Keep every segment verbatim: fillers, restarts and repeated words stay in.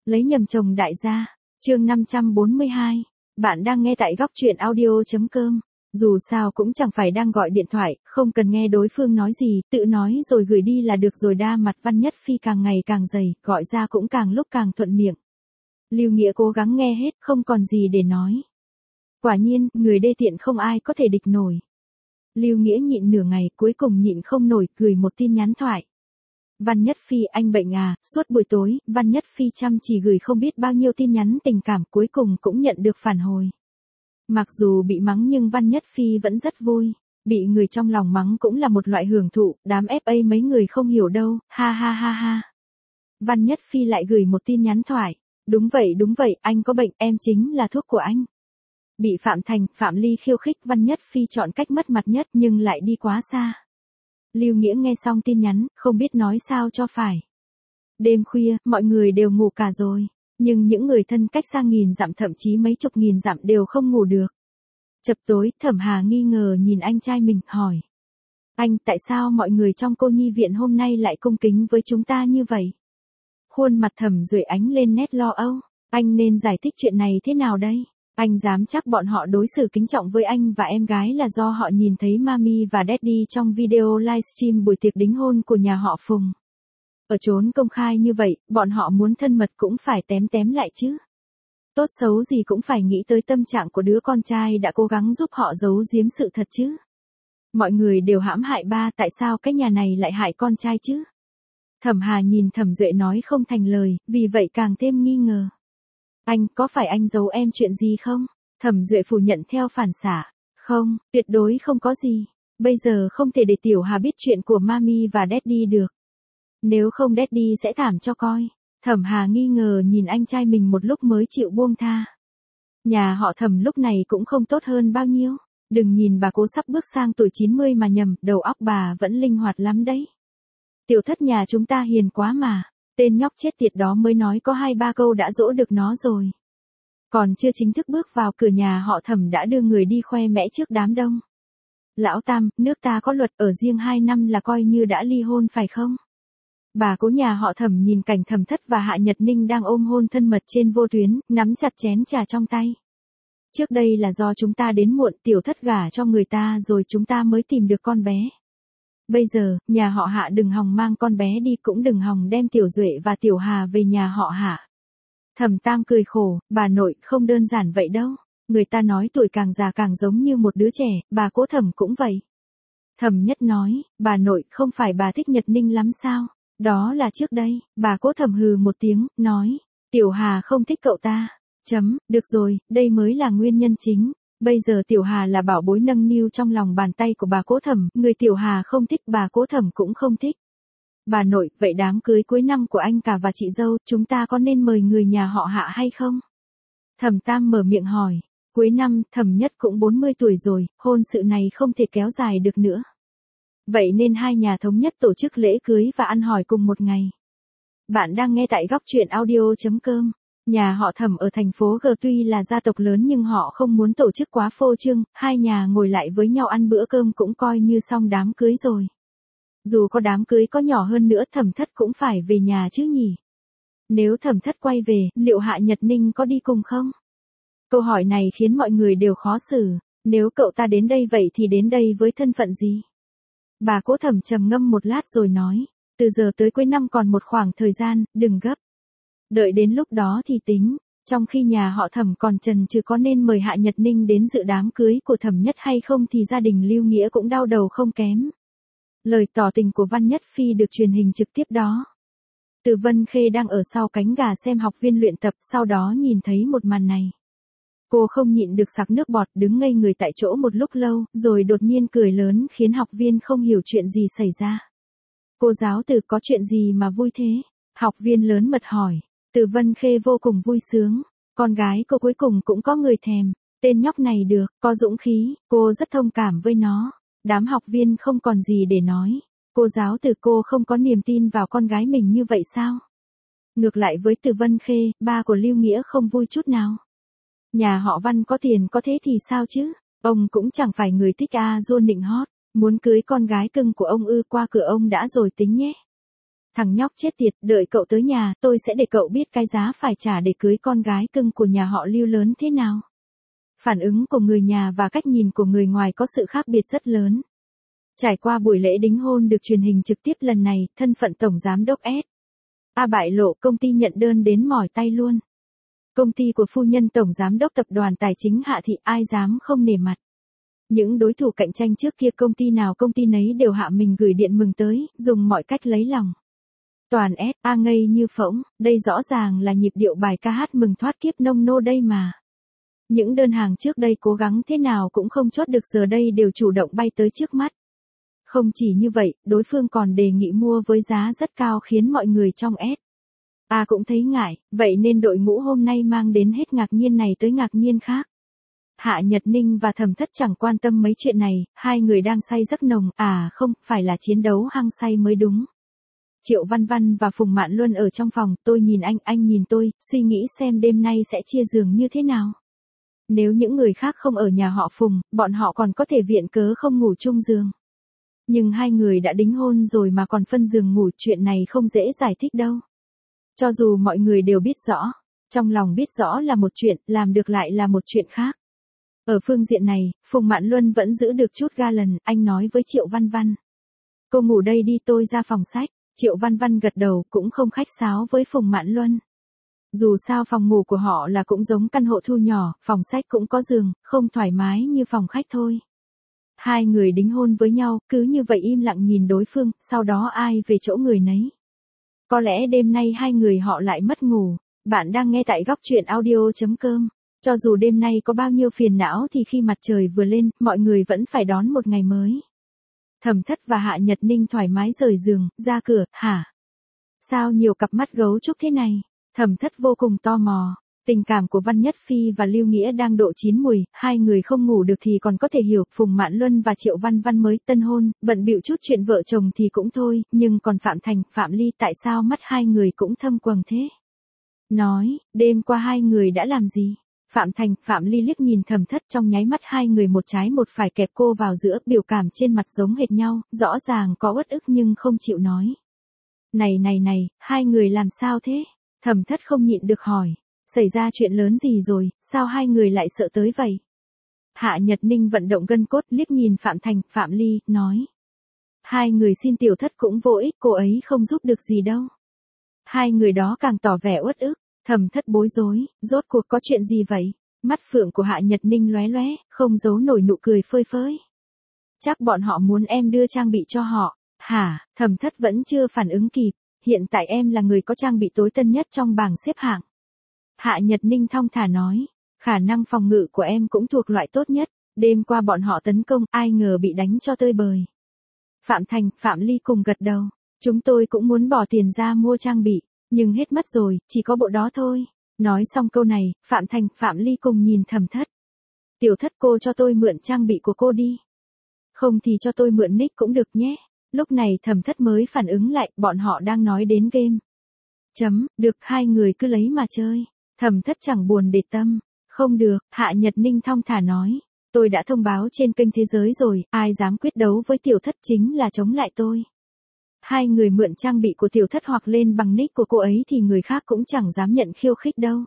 Lấy nhầm chồng đại gia. Chương năm trăm bốn mươi hai. Bạn đang nghe tại góc truyện audio chấm com. Dù sao cũng chẳng phải đang gọi điện thoại, không cần nghe đối phương nói gì, tự nói rồi gửi đi là được rồi. Đa mặt Văn Nhất Phi càng ngày càng dày, gọi ra cũng càng lúc càng thuận miệng. Lưu Nghĩa cố gắng nghe hết, không còn gì để nói. Quả nhiên, người đê tiện không ai có thể địch nổi. Lưu Nghĩa nhịn nửa ngày, cuối cùng nhịn không nổi, gửi một tin nhắn thoại. Văn Nhất Phi, anh bệnh à? Suốt buổi tối, Văn Nhất Phi chăm chỉ gửi không biết bao nhiêu tin nhắn tình cảm, cuối cùng cũng nhận được phản hồi. Mặc dù bị mắng nhưng Văn Nhất Phi vẫn rất vui. Bị người trong lòng mắng cũng là một loại hưởng thụ, đám ép a mấy người không hiểu đâu, ha ha ha ha. Văn Nhất Phi lại gửi một tin nhắn thoại. Đúng vậy đúng vậy, anh có bệnh, em chính là thuốc của anh. Bị Phạm Thành, Phạm Ly khiêu khích, Văn Nhất Phi chọn cách mất mặt nhất nhưng lại đi quá xa. Lưu Nghĩa nghe xong tin nhắn, không biết nói sao cho phải. Đêm khuya, mọi người đều ngủ cả rồi. Nhưng những người thân cách xa nghìn dặm thậm chí mấy chục nghìn dặm đều không ngủ được. Chập tối, Thẩm Hà nghi ngờ nhìn anh trai mình, hỏi. Anh, tại sao mọi người trong cô nhi viện hôm nay lại cung kính với chúng ta như vậy? Khuôn mặt Thẩm Duệ ánh lên nét lo âu. Anh nên giải thích chuyện này thế nào đây? Anh dám chắc bọn họ đối xử kính trọng với anh và em gái là do họ nhìn thấy Mami và Daddy trong video livestream buổi tiệc đính hôn của nhà họ Phùng. Ở chốn công khai như vậy, bọn họ muốn thân mật cũng phải tém tém lại chứ. Tốt xấu gì cũng phải nghĩ tới tâm trạng của đứa con trai đã cố gắng giúp họ giấu giếm sự thật chứ. Mọi người đều hãm hại ba, tại sao cái nhà này lại hại con trai chứ? Thẩm Hà nhìn Thẩm Duệ nói không thành lời, vì vậy càng thêm nghi ngờ. Anh, có phải anh giấu em chuyện gì không? Thẩm Duệ phủ nhận theo phản xạ. Không, tuyệt đối không có gì. Bây giờ không thể để Tiểu Hà biết chuyện của Mami và Daddy được. Nếu không Daddy sẽ thảm cho coi. Thẩm Hà nghi ngờ nhìn anh trai mình một lúc mới chịu buông tha. Nhà họ Thẩm lúc này cũng không tốt hơn bao nhiêu. Đừng nhìn bà cố sắp bước sang tuổi chín mươi mà nhầm, đầu óc bà vẫn linh hoạt lắm đấy. Tiểu thất nhà chúng ta hiền quá mà. Tên nhóc chết tiệt đó mới nói có hai ba câu đã dỗ được nó rồi. Còn chưa chính thức bước vào cửa nhà họ Thẩm đã đưa người đi khoe mẽ trước đám đông. Lão Tam, nước ta có luật ở riêng hai năm là coi như đã ly hôn phải không? Bà cố nhà họ Thẩm nhìn cảnh Thẩm Thất và Hạ Nhật Ninh đang ôm hôn thân mật trên vô tuyến, nắm chặt chén trà trong tay. Trước đây là do chúng ta đến muộn, Tiểu Thất gả cho người ta rồi chúng ta mới tìm được con bé. Bây giờ, nhà họ Hạ đừng hòng mang con bé đi, cũng đừng hòng đem Tiểu Duệ và Tiểu Hà về nhà họ Hạ. Thẩm Tam cười khổ, bà nội, không đơn giản vậy đâu. Người ta nói tuổi càng già càng giống như một đứa trẻ, bà cố Thẩm cũng vậy. Thẩm Nhất nói, bà nội, không phải bà thích Nhật Ninh lắm sao? Đó là trước đây. Bà cố Thẩm hừ một tiếng, nói, Tiểu Hà không thích cậu ta. Chấm, được rồi, đây mới là nguyên nhân chính. Bây giờ Tiểu Hà là bảo bối nâng niu trong lòng bàn tay của bà cố Thẩm, người Tiểu Hà không thích, bà cố Thẩm cũng không thích. Bà nội, vậy đám cưới cuối năm của anh cả và chị dâu, chúng ta có nên mời người nhà họ Hạ hay không? Thẩm Tam mở miệng hỏi. Cuối năm, Thẩm Nhất cũng bốn mươi tuổi rồi, hôn sự này không thể kéo dài được nữa. Vậy nên hai nhà thống nhất tổ chức lễ cưới và ăn hỏi cùng một ngày. Bạn đang nghe tại góc truyện audio chấm com. Nhà họ Thẩm ở thành phố G tuy là gia tộc lớn nhưng họ không muốn tổ chức quá phô trương, hai nhà ngồi lại với nhau ăn bữa cơm cũng coi như xong đám cưới rồi. Dù có đám cưới có nhỏ hơn nữa Thẩm Thất cũng phải về nhà chứ nhỉ. Nếu Thẩm Thất quay về, liệu Hạ Nhật Ninh có đi cùng không? Câu hỏi này khiến mọi người đều khó xử. Nếu cậu ta đến đây vậy thì đến đây với thân phận gì? Bà cố Thẩm trầm ngâm một lát rồi nói, từ giờ tới cuối năm còn một khoảng thời gian, đừng gấp. Đợi đến lúc đó thì tính. Trong khi nhà họ Thẩm còn chần chừ có nên mời Hạ Nhật Ninh đến dự đám cưới của Thẩm Nhất hay không thì gia đình Lưu Nghĩa cũng đau đầu không kém. Lời tỏ tình của Văn Nhất Phi được truyền hình trực tiếp đó. Từ Vân Khê đang ở sau cánh gà xem học viên luyện tập, sau đó nhìn thấy một màn này. Cô không nhịn được sặc nước bọt, đứng ngây người tại chỗ một lúc lâu, rồi đột nhiên cười lớn khiến học viên không hiểu chuyện gì xảy ra. Cô giáo Từ, có chuyện gì mà vui thế? Học viên lớn mật hỏi. Từ Vân Khê vô cùng vui sướng. Con gái cô cuối cùng cũng có người thèm. Tên nhóc này được, có dũng khí, cô rất thông cảm với nó. Đám học viên không còn gì để nói. Cô giáo Từ, cô không có niềm tin vào con gái mình như vậy sao? Ngược lại với Từ Vân Khê, ba của Lưu Nghĩa không vui chút nào. Nhà họ Văn có tiền có thế thì sao chứ? Ông cũng chẳng phải người thích a dua nịnh hót. Muốn cưới con gái cưng của ông ư, qua cửa ông đã rồi tính nhé. Thằng nhóc chết tiệt, đợi cậu tới nhà, tôi sẽ để cậu biết cái giá phải trả để cưới con gái cưng của nhà họ Lưu lớn thế nào. Phản ứng của người nhà và cách nhìn của người ngoài có sự khác biệt rất lớn. Trải qua buổi lễ đính hôn được truyền hình trực tiếp lần này, thân phận Tổng Giám đốc S. A bại lộ, công ty nhận đơn đến mỏi tay luôn. Công ty của phu nhân Tổng Giám đốc Tập đoàn Tài chính Hạ Thị, ai dám không nể mặt. Những đối thủ cạnh tranh trước kia công ty nào công ty nấy đều hạ mình gửi điện mừng tới, dùng mọi cách lấy lòng. Toàn S A ngây như phỗng, đây rõ ràng là nhịp điệu bài ca hát mừng thoát kiếp nông nô đây mà. Những đơn hàng trước đây cố gắng thế nào cũng không chốt được giờ đây đều chủ động bay tới trước mắt. Không chỉ như vậy, đối phương còn đề nghị mua với giá rất cao khiến mọi người trong S A cũng thấy ngại, vậy nên đội ngũ hôm nay mang đến hết ngạc nhiên này tới ngạc nhiên khác. Hạ Nhật Ninh và Thẩm Thất chẳng quan tâm mấy chuyện này, hai người đang say giấc nồng, à không, phải là chiến đấu hăng say mới đúng. Triệu Văn Văn và Phùng Mạn Luân ở trong phòng, tôi nhìn anh, anh nhìn tôi, suy nghĩ xem đêm nay sẽ chia giường như thế nào. Nếu những người khác không ở nhà họ Phùng, bọn họ còn có thể viện cớ không ngủ chung giường. Nhưng hai người đã đính hôn rồi mà còn phân giường ngủ, chuyện này không dễ giải thích đâu. Cho dù mọi người đều biết rõ, trong lòng biết rõ là một chuyện, làm được lại là một chuyện khác. Ở phương diện này, Phùng Mạn Luân vẫn giữ được chút ga lần, anh nói với Triệu Văn Văn. Cô ngủ đây đi, tôi ra phòng sách. Triệu Văn Văn gật đầu, cũng không khách sáo với Phùng Mạn Luân. Dù sao phòng ngủ của họ là cũng giống căn hộ thu nhỏ, phòng sách cũng có giường, không thoải mái như phòng khách thôi. Hai người đính hôn với nhau, cứ như vậy im lặng nhìn đối phương, sau đó ai về chỗ người nấy. Có lẽ đêm nay hai người họ lại mất ngủ. Bạn đang nghe tại góc truyện audio chấm com. Cho dù đêm nay có bao nhiêu phiền não thì khi mặt trời vừa lên, mọi người vẫn phải đón một ngày mới. Thẩm Thất và Hạ Nhật Ninh thoải mái rời giường, ra cửa, hả? Sao nhiều cặp mắt gấu trúc thế này? Thẩm Thất vô cùng tò mò. Tình cảm của Văn Nhất Phi và Lưu Nghĩa đang độ chín mùi, hai người không ngủ được thì còn có thể hiểu. Phùng Mạn Luân và Triệu Văn Văn mới tân hôn, bận bịu chút chuyện vợ chồng thì cũng thôi, nhưng còn Phạm Thành, Phạm Ly tại sao mắt hai người cũng thâm quầng thế? Nói, đêm qua hai người đã làm gì? Phạm Thành, Phạm Ly liếc nhìn Thẩm Thất, trong nháy mắt hai người một trái một phải kẹp cô vào giữa, biểu cảm trên mặt giống hệt nhau, rõ ràng có uất ức nhưng không chịu nói. Này này này, hai người làm sao thế? Thẩm Thất không nhịn được hỏi. Xảy ra chuyện lớn gì rồi, sao hai người lại sợ tới vậy? Hạ Nhật Ninh vận động gân cốt, liếc nhìn Phạm Thành, Phạm Ly, nói. Hai người xin tiểu thất cũng vô ích, cô ấy không giúp được gì đâu. Hai người đó càng tỏ vẻ uất ức. Thẩm Thất bối rối, rốt cuộc có chuyện gì vậy? Mắt phượng của Hạ Nhật Ninh lóe lóe, không giấu nổi nụ cười phơi phới. Chắc bọn họ muốn em đưa trang bị cho họ. Hả? Thẩm Thất vẫn chưa phản ứng kịp. Hiện tại em là người có trang bị tối tân nhất trong bảng xếp hạng. Hạ Nhật Ninh thong thả nói. Khả năng phòng ngự của em cũng thuộc loại tốt nhất. Đêm qua bọn họ tấn công, ai ngờ bị đánh cho tơi bời. Phạm Thành, Phạm Ly cùng gật đầu. Chúng tôi cũng muốn bỏ tiền ra mua trang bị. Nhưng hết mất rồi, chỉ có bộ đó thôi. Nói xong câu này, Phạm Thành, Phạm Ly cùng nhìn Thẩm Thất. Tiểu Thất, cô cho tôi mượn trang bị của cô đi. Không thì cho tôi mượn nick cũng được nhé. Lúc này Thẩm Thất mới phản ứng lại, bọn họ đang nói đến game. Chấm, được, hai người cứ lấy mà chơi. Thẩm Thất chẳng buồn để tâm. Không được, Hạ Nhật Ninh thong thả nói. Tôi đã thông báo trên kênh thế giới rồi, ai dám quyết đấu với Tiểu Thất chính là chống lại tôi. Hai người mượn trang bị của Tiểu Thất hoặc lên bằng nick của cô ấy thì người khác cũng chẳng dám nhận khiêu khích đâu.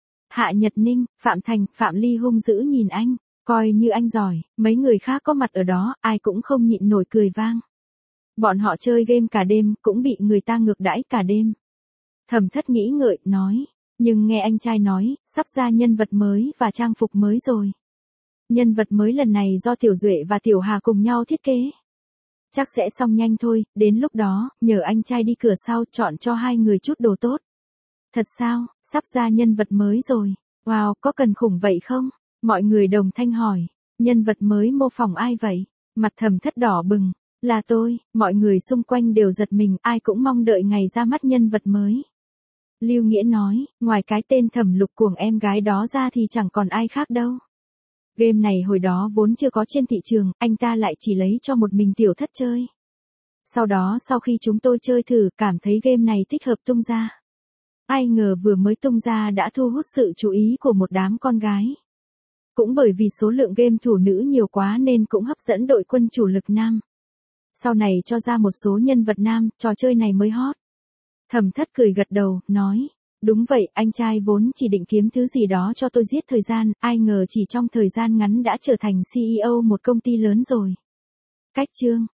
Hạ Nhật Ninh, Phạm Thành, Phạm Ly hung dữ nhìn anh, coi như anh giỏi, mấy người khác có mặt ở đó, ai cũng không nhịn nổi cười vang. Bọn họ chơi game cả đêm, cũng bị người ta ngược đãi cả đêm. Thẩm Thất nghĩ ngợi, nói, nhưng nghe anh trai nói, sắp ra nhân vật mới và trang phục mới rồi. Nhân vật mới lần này do Tiểu Duệ và Tiểu Hà cùng nhau thiết kế. Chắc sẽ xong nhanh thôi, đến lúc đó, nhờ anh trai đi cửa sau chọn cho hai người chút đồ tốt. Thật sao, sắp ra nhân vật mới rồi. Wow, có cần khủng vậy không? Mọi người đồng thanh hỏi. Nhân vật mới mô phỏng ai vậy? Mặt Thẩm Thất đỏ bừng. Là tôi, mọi người xung quanh đều giật mình, ai cũng mong đợi ngày ra mắt nhân vật mới. Lưu Nghĩa nói, ngoài cái tên Thẩm Lục Cuồng em gái đó ra thì chẳng còn ai khác đâu. Game này hồi đó vốn chưa có trên thị trường, anh ta lại chỉ lấy cho một mình Tiểu Thất chơi. Sau đó sau khi chúng tôi chơi thử, cảm thấy game này thích hợp tung ra. Ai ngờ vừa mới tung ra đã thu hút sự chú ý của một đám con gái. Cũng bởi vì số lượng game thủ nữ nhiều quá nên cũng hấp dẫn đội quân chủ lực nam. Sau này cho ra một số nhân vật nam, trò chơi này mới hot. Thẩm Thất cười gật đầu, nói, đúng vậy, anh trai vốn chỉ định kiếm thứ gì đó cho tôi giết thời gian, ai ngờ chỉ trong thời gian ngắn đã trở thành xê e ô một công ty lớn rồi. Cách chương